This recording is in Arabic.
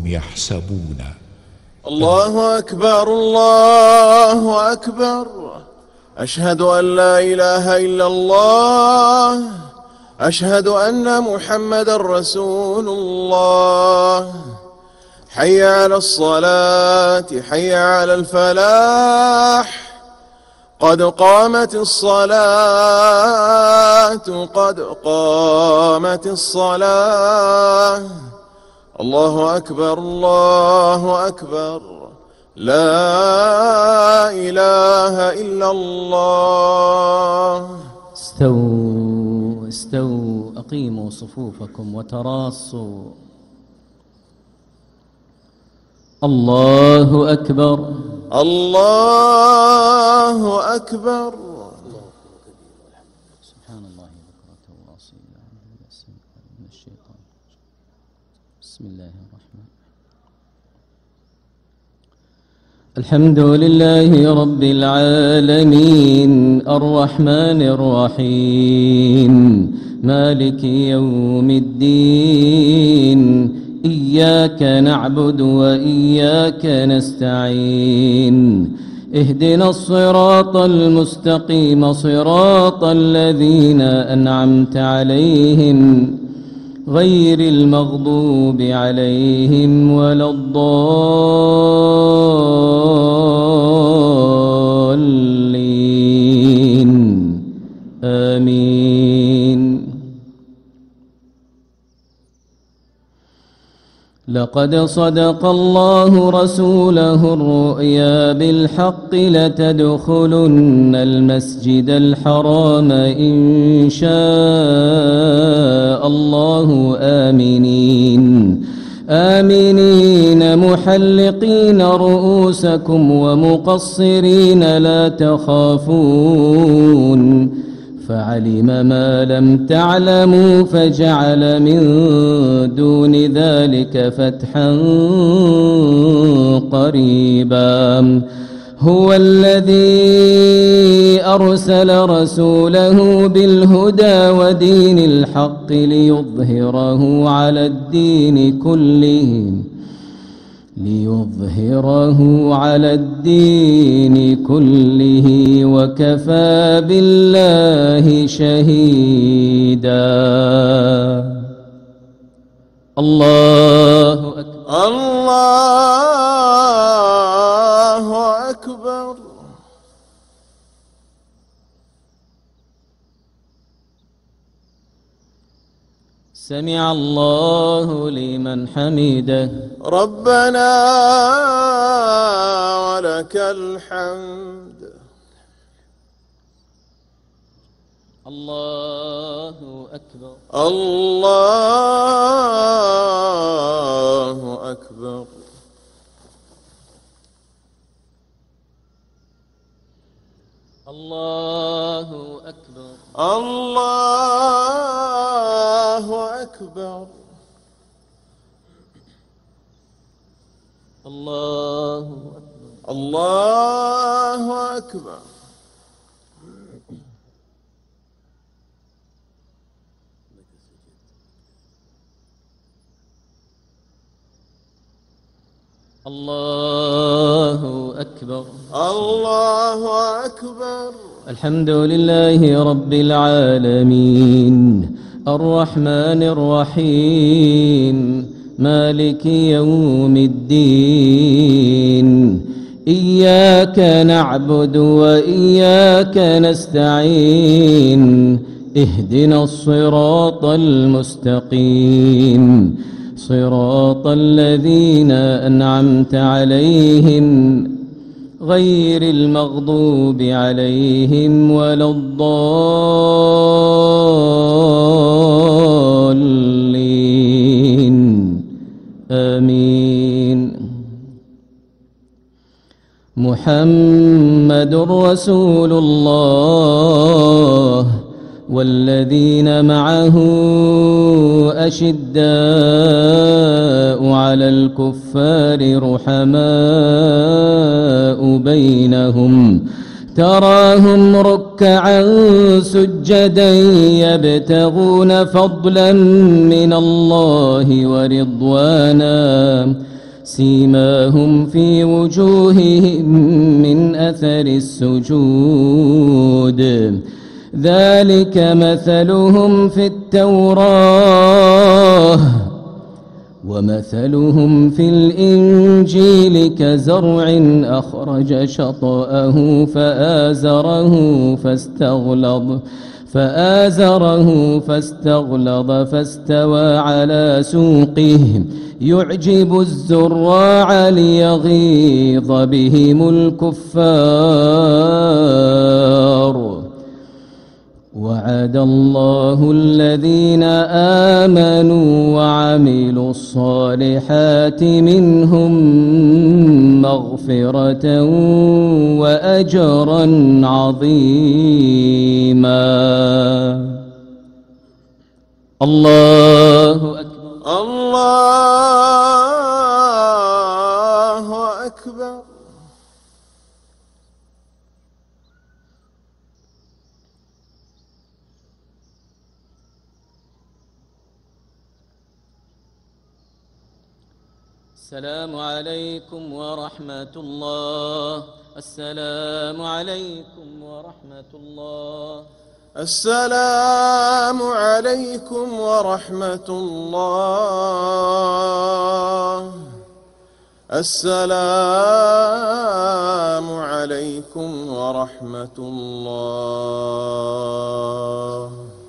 يحسبون. الله أكبر الله أكبر، أشهد أن لا إله إلا الله، أشهد أن محمدا رسول الله. حي على الصلاة، حي على الفلاح، قد قامت الصلاة، قد قامت الصلاة. الله أكبر الله أكبر، لا إله إلا الله. استووا استووا، أقيموا صفوفكم وتراصوا. الله أكبر الله أكبر. سبحان الله بكرة وأصيلا من الشيطان. بسم الله الرحمن الحمد لله رب العالمين، الرحمن الرحيم، مالك يوم الدين. إياك نعبد وإياك نستعين، اهدنا الصراط المستقيم، صراط الذين أنعمت عليهم غير المغضوب عليهم ولا الضالين. آمين. لقد صدق الله رسوله الرؤيا بالحق، لتدخلن المسجد الحرام إن شاء الله آمنين محلقين رؤوسكم ومقصرين لا تخافون، فعلم ما لم تعلموا فجعل من دون ذلك فتحا قريبا. هو الذي أرسل رسوله بالهدى ودين الحق ليظهره على الدين كله وكفى بالله شهيدا. الله أكبر الله أكبر. سمع الله لمن حمده. ربنا ولك الحمد. الله أكبر الله أكبر. الله أكبر الله أكبر. الله أكبر الله أكبر. الله أكبر الله أكبر. الحمد لله رب العالمين، الرحمن الرحيم، مالك يوم الدين. إياك نعبد وإياك نستعين، اهدنا الصراط المستقيم، صراط الذين أنعمت عليهم غير المغضوب عليهم ولا الضالين. آمين. محمد رسول الله والذين معه أشداء على الكفار رحماء بينهم، تراهم ركعا سجدا يبتغون فضلا من الله ورضوانا، سيماهم في وجوههم من أثر السجود ذلك مثلهم في التوراة ومثلهم في الإنجيل كزرع أخرج شطأه فآزره فاستغلظ فاستوى على سوقه يعجب الزراع ليغيظ بهم الكفار وعد الله الذين آمنوا وعملوا الصالحات منهم مغفرة وأجرا عظيما. الله أكبر. الله أكبر. السلام عليكم ورحمة الله. السلام عليكم ورحمة الله. السلام عليكم ورحمة الله. السلام عليكم ورحمة الله.